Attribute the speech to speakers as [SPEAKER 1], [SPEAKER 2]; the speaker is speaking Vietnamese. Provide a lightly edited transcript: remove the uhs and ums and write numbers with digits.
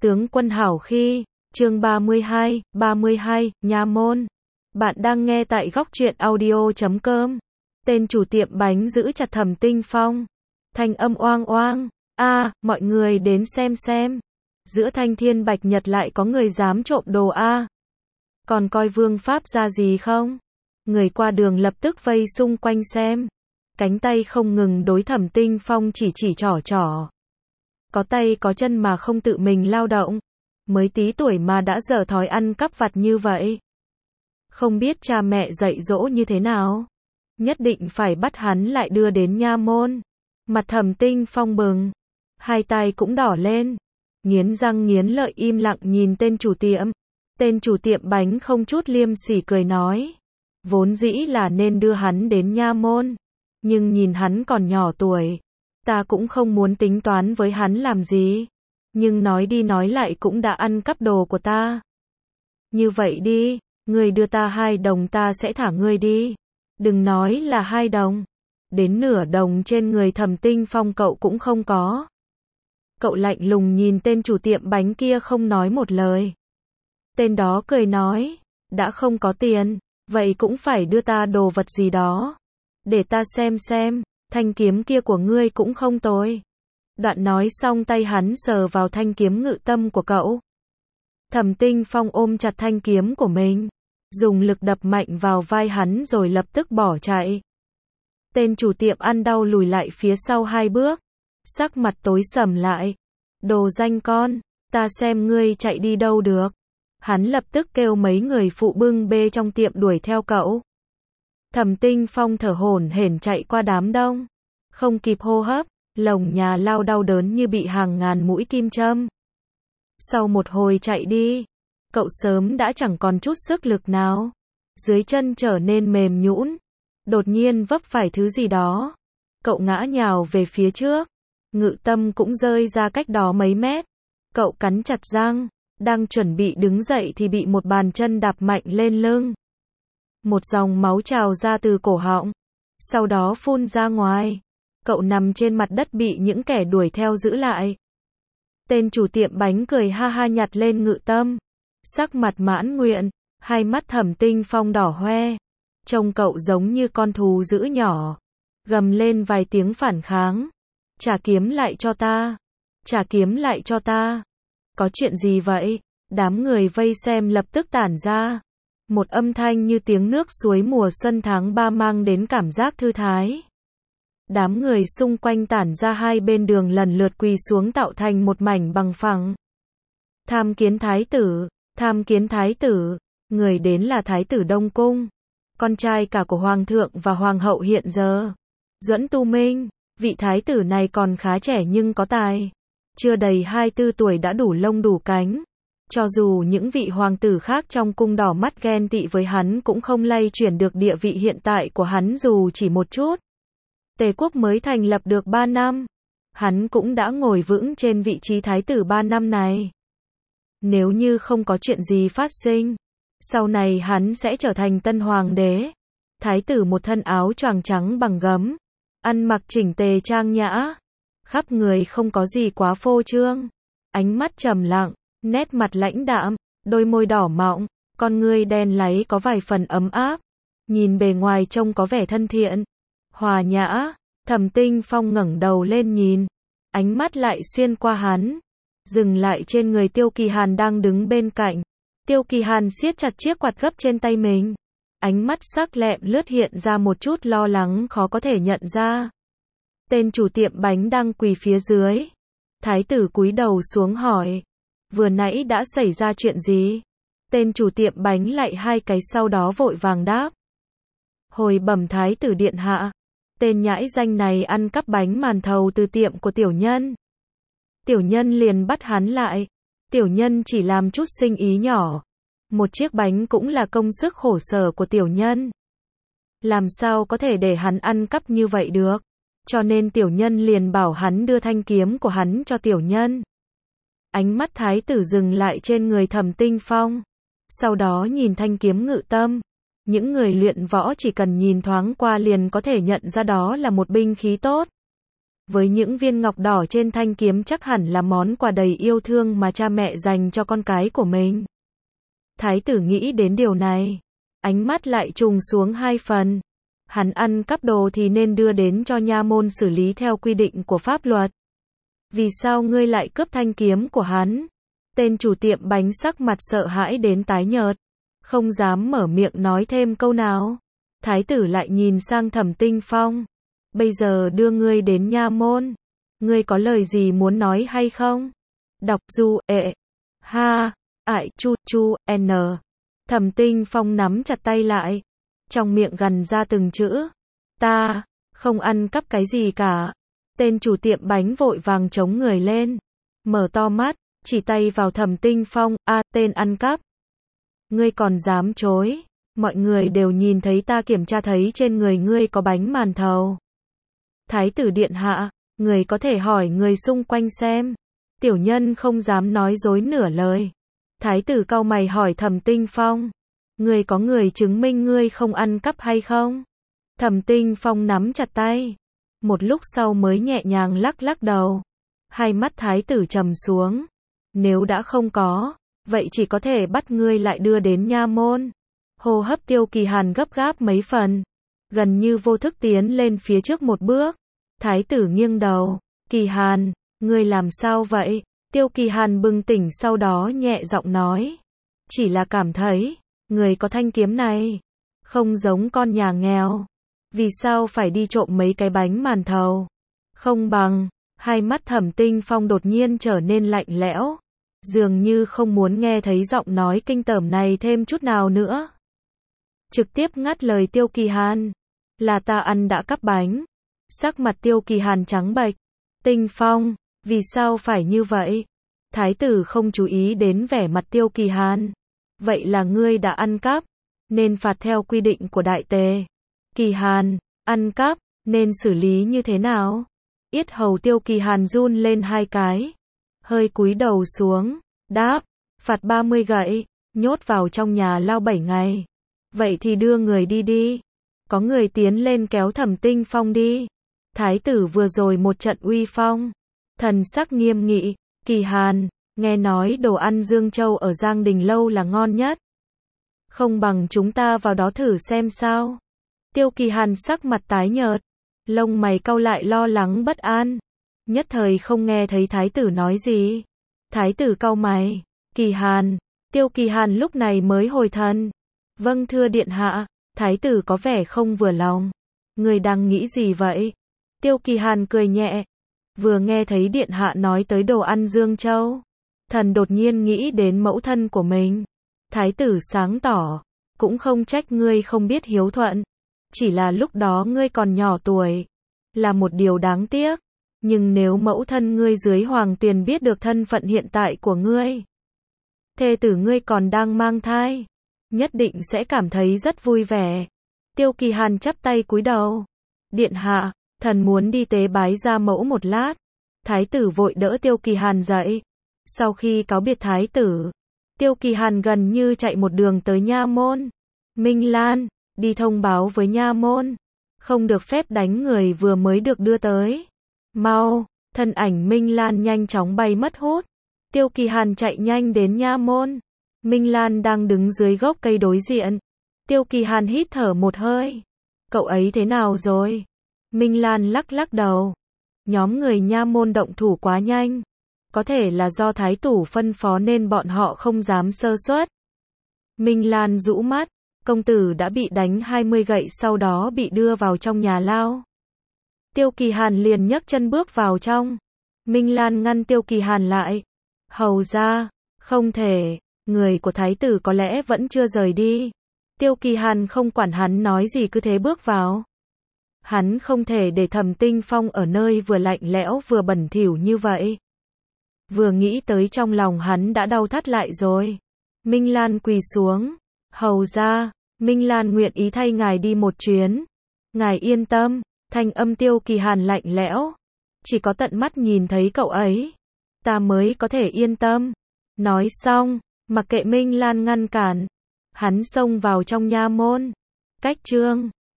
[SPEAKER 1] Tướng quân hảo khi, chương 32, Nha Môn. Bạn đang nghe tại góc truyện audio.com. Tên chủ tiệm bánh giữ chặt Thẩm Tinh Phong. Thanh âm oang oang. Mọi người đến xem. Giữa thanh thiên bạch nhật lại có người dám trộm đồ Còn coi vương pháp ra gì không? Người qua đường lập tức vây xung quanh xem. Cánh tay không ngừng đối Thẩm Tinh Phong chỉ trỏ. Có tay có chân mà không tự mình lao động. Mới tí tuổi mà đã dở thói ăn cắp vặt như vậy. Không biết cha mẹ dạy dỗ như thế nào. Nhất định phải bắt hắn lại đưa đến nha môn. Mặt Thẩm Tinh Phong bừng. Hai tay cũng đỏ lên. Nghiến răng nghiến lợi im lặng nhìn tên chủ tiệm. Tên chủ tiệm bánh không chút liêm sỉ cười nói. Vốn dĩ là nên đưa hắn đến nha môn. Nhưng nhìn hắn còn nhỏ tuổi. Ta cũng không muốn tính toán với hắn làm gì. Nhưng nói đi nói lại cũng đã ăn cắp đồ của ta. Như vậy đi, ngươi đưa ta 2 đồng ta sẽ thả ngươi đi. Đừng nói là 2 đồng. Đến nửa đồng trên người Thẩm Tinh Phong cậu cũng không có. Cậu lạnh lùng nhìn tên chủ tiệm bánh kia không nói một lời. Tên đó cười nói, đã không có tiền, vậy cũng phải đưa ta đồ vật gì đó. Để ta xem, thanh kiếm kia của ngươi cũng không tồi. Đoạn nói xong tay hắn sờ vào thanh kiếm ngự tâm của cậu. Thẩm Tinh Phong ôm chặt thanh kiếm của mình, dùng lực đập mạnh vào vai hắn rồi lập tức bỏ chạy. Tên chủ tiệm ăn đau lùi lại phía sau 2 bước, sắc mặt tối sầm lại. Đồ danh con, ta xem ngươi chạy đi đâu được. Hắn lập tức kêu mấy người phụ bưng bê trong tiệm đuổi theo cậu. Thẩm Tinh Phong thở hổn hển chạy qua đám đông, không kịp hô hấp, lồng nhà lao đau đớn như bị hàng ngàn mũi kim châm. Sau một hồi chạy đi, cậu sớm đã chẳng còn chút sức lực nào, dưới chân trở nên mềm nhũn, đột nhiên vấp phải thứ gì đó. Cậu ngã nhào về phía trước, ngự tâm cũng rơi ra cách đó mấy mét. Cậu cắn chặt răng, đang chuẩn bị đứng dậy thì bị một bàn chân đạp mạnh lên lưng. Một dòng máu trào ra từ cổ họng, sau đó phun ra ngoài. Cậu nằm trên mặt đất bị những kẻ đuổi theo giữ lại. Tên chủ tiệm bánh cười ha ha nhặt lên ngự tâm, sắc mặt mãn nguyện, hai mắt Thẩm Tinh Phong đỏ hoe. Trông cậu giống như con thú dữ nhỏ, gầm lên vài tiếng phản kháng. Trả kiếm lại cho ta, trả kiếm lại cho ta. Có chuyện gì vậy? Đám người vây xem lập tức tản ra. Một âm thanh như tiếng nước suối mùa xuân tháng 3 mang đến cảm giác thư thái. Đám người xung quanh tản ra hai bên đường lần lượt quỳ xuống tạo thành một mảnh bằng phẳng. Tham kiến thái tử, người đến là thái tử Đông Cung, con trai cả của hoàng thượng và hoàng hậu hiện giờ. Duẫn Tu Minh, vị thái tử này còn khá trẻ nhưng có tài. Chưa đầy 24 tuổi đã đủ lông đủ cánh. Cho dù những vị hoàng tử khác trong cung đỏ mắt ghen tị với hắn cũng không lay chuyển được địa vị hiện tại của hắn dù chỉ một chút. Tề quốc mới thành lập được 3 năm. Hắn cũng đã ngồi vững trên vị trí thái tử 3 năm này. Nếu như không có chuyện gì phát sinh, sau này hắn sẽ trở thành tân hoàng đế. Thái tử một thân áo choàng trắng bằng gấm, ăn mặc chỉnh tề trang nhã, khắp người không có gì quá phô trương. Ánh mắt trầm lặng, nét mặt lãnh đạm, đôi môi đỏ mọng, con ngươi đen láy có vài phần ấm áp. Nhìn bề ngoài trông có vẻ thân thiện, hòa nhã. Thẩm Tinh Phong ngẩng đầu lên nhìn, ánh mắt lại xuyên qua hắn, dừng lại trên người Tiêu Kỳ Hàn đang đứng bên cạnh. Tiêu Kỳ Hàn siết chặt chiếc quạt gấp trên tay mình, ánh mắt sắc lẹm lướt hiện ra một chút lo lắng khó có thể nhận ra. Tên chủ tiệm bánh đang quỳ phía dưới. Thái tử cúi đầu xuống hỏi, vừa nãy đã xảy ra chuyện gì? Tên chủ tiệm bánh lạy 2 cái sau đó vội vàng đáp. Hồi bẩm thái tử điện hạ, tên nhãi danh này ăn cắp bánh màn thầu từ tiệm của tiểu nhân. Tiểu nhân liền bắt hắn lại. Tiểu nhân chỉ làm chút sinh ý nhỏ. Một chiếc bánh cũng là công sức khổ sở của tiểu nhân. Làm sao có thể để hắn ăn cắp như vậy được? Cho nên tiểu nhân liền bảo hắn đưa thanh kiếm của hắn cho tiểu nhân. Ánh mắt thái tử dừng lại trên người Thẩm Tinh Phong. Sau đó nhìn thanh kiếm ngự tâm. Những người luyện võ chỉ cần nhìn thoáng qua liền có thể nhận ra đó là một binh khí tốt. với những viên ngọc đỏ trên thanh kiếm chắc hẳn là món quà đầy yêu thương mà cha mẹ dành cho con cái của mình. Thái tử nghĩ đến điều này, ánh mắt lại trùng xuống hai phần. Hắn ăn cắp đồ thì nên đưa đến cho nha môn xử lý theo quy định của pháp luật. Vì sao ngươi lại cướp thanh kiếm của hắn? Tên chủ tiệm bánh sắc mặt sợ hãi đến tái nhợt, không dám mở miệng nói thêm câu nào. Thái tử lại nhìn sang Thẩm Tinh Phong. Bây giờ đưa ngươi đến nha môn. Ngươi có lời gì muốn nói hay không? Đọc du, ha, ải, chu, n. Thẩm Tinh Phong nắm chặt tay lại. Trong miệng gằn ra từng chữ. Ta, không ăn cắp cái gì cả. Tên chủ tiệm bánh vội vàng chống người lên. Mở to mắt, chỉ tay vào Thẩm Tinh Phong, tên ăn cắp. Ngươi còn dám chối. Mọi người đều nhìn thấy ta kiểm tra thấy trên người ngươi có bánh màn thầu. Thái tử điện hạ, người có thể hỏi người xung quanh xem. Tiểu nhân không dám nói dối nửa lời. Thái tử cau mày hỏi Thẩm Tinh Phong. Người có người chứng minh ngươi không ăn cắp hay không? Thẩm Tinh Phong nắm chặt tay. Một lúc sau mới nhẹ nhàng lắc đầu. Hai mắt thái tử trầm xuống. Nếu đã không có, vậy chỉ có thể bắt ngươi lại đưa đến nha môn. Hô hấp Tiêu Kỳ Hàn gấp gáp mấy phần. Gần như vô thức tiến lên phía trước một bước. Thái tử nghiêng đầu. Kỳ Hàn, ngươi làm sao vậy? Tiêu Kỳ Hàn bừng tỉnh sau đó nhẹ giọng nói. Chỉ là cảm thấy, người có thanh kiếm này, không giống con nhà nghèo. Vì sao phải đi trộm mấy cái bánh màn thầu? Không bằng, hai mắt Thẩm Tinh Phong đột nhiên trở nên lạnh lẽo. Dường như không muốn nghe thấy giọng nói kinh tởm này thêm chút nào nữa. Trực tiếp ngắt lời Tiêu Kỳ Hàn. Là ta ăn đã cắp bánh. Sắc mặt Tiêu Kỳ Hàn trắng bệch. Tinh Phong, vì sao phải như vậy? Thái tử không chú ý đến vẻ mặt Tiêu Kỳ Hàn. Vậy là ngươi đã ăn cắp, nên phạt theo quy định của đại tề. Kỳ Hàn, ăn cắp, nên xử lý như thế nào? Yết hầu Tiêu Kỳ Hàn run lên hai cái. Hơi cúi đầu xuống, đáp, phạt 30 gậy, nhốt vào trong nhà lao 7 ngày. Vậy thì đưa người đi. Có người tiến lên kéo Thẩm Tinh Phong đi. Thái tử vừa rồi một trận uy phong. Thần sắc nghiêm nghị. Kỳ Hàn, nghe nói đồ ăn Dương Châu ở Giang Đình Lâu là ngon nhất. Không bằng chúng ta vào đó thử xem sao. Tiêu Kỳ Hàn sắc mặt tái nhợt. Lông mày cau lại lo lắng bất an. Nhất thời không nghe thấy thái tử nói gì. Thái tử cau mày. Kỳ Hàn. Tiêu Kỳ Hàn lúc này mới hồi thần. Vâng thưa điện hạ. Thái tử có vẻ không vừa lòng. Người đang nghĩ gì vậy? Tiêu Kỳ Hàn cười nhẹ. Vừa nghe thấy điện hạ nói tới đồ ăn Dương Châu. Thần đột nhiên nghĩ đến mẫu thân của mình. Thái tử sáng tỏ. Cũng không trách ngươi không biết hiếu thuận. Chỉ là lúc đó ngươi còn nhỏ tuổi. Là một điều đáng tiếc. Nhưng nếu mẫu thân ngươi dưới hoàng tuyền biết được thân phận hiện tại của ngươi. Thê tử ngươi còn đang mang thai. Nhất định sẽ cảm thấy rất vui vẻ. Tiêu Kỳ Hàn chắp tay cúi đầu. Điện hạ, thần muốn đi tế bái gia mẫu một lát. Thái tử vội đỡ Tiêu Kỳ Hàn dậy. Sau khi cáo biệt thái tử, Tiêu Kỳ Hàn gần như chạy một đường tới nha môn. Minh Lan, đi thông báo với nha môn. Không được phép đánh người vừa mới được đưa tới. Mau, thân ảnh Minh Lan nhanh chóng bay mất hút. Tiêu Kỳ Hàn chạy nhanh đến nha môn. Minh Lan đang đứng dưới gốc cây đối diện. Tiêu Kỳ Hàn hít thở một hơi. Cậu ấy thế nào rồi? Minh Lan lắc đầu. Nhóm người nha môn động thủ quá nhanh. Có thể là do thái tử phân phó nên bọn họ không dám sơ suất. Minh Lan rũ mắt. Công tử đã bị đánh 20 gậy sau đó bị đưa vào trong nhà lao. Tiêu Kỳ Hàn liền nhấc chân bước vào trong. Minh Lan ngăn Tiêu Kỳ Hàn lại. Hầu ra, không thể, người của thái tử có lẽ vẫn chưa rời đi. Tiêu Kỳ Hàn không quản hắn nói gì cứ thế bước vào. Hắn không thể để Thẩm Tinh Phong ở nơi vừa lạnh lẽo vừa bẩn thỉu như vậy. Vừa nghĩ tới trong lòng hắn đã đau thắt lại rồi. Minh Lan quỳ xuống. Hầu ra, Minh Lan nguyện ý thay ngài đi một chuyến. Ngài yên tâm, thanh âm Tiêu Kỳ Hàn lạnh lẽo. Chỉ có tận mắt nhìn thấy cậu ấy, ta mới có thể yên tâm. Nói xong, mặc kệ Minh Lan ngăn cản, hắn xông vào trong nha môn. Cách chương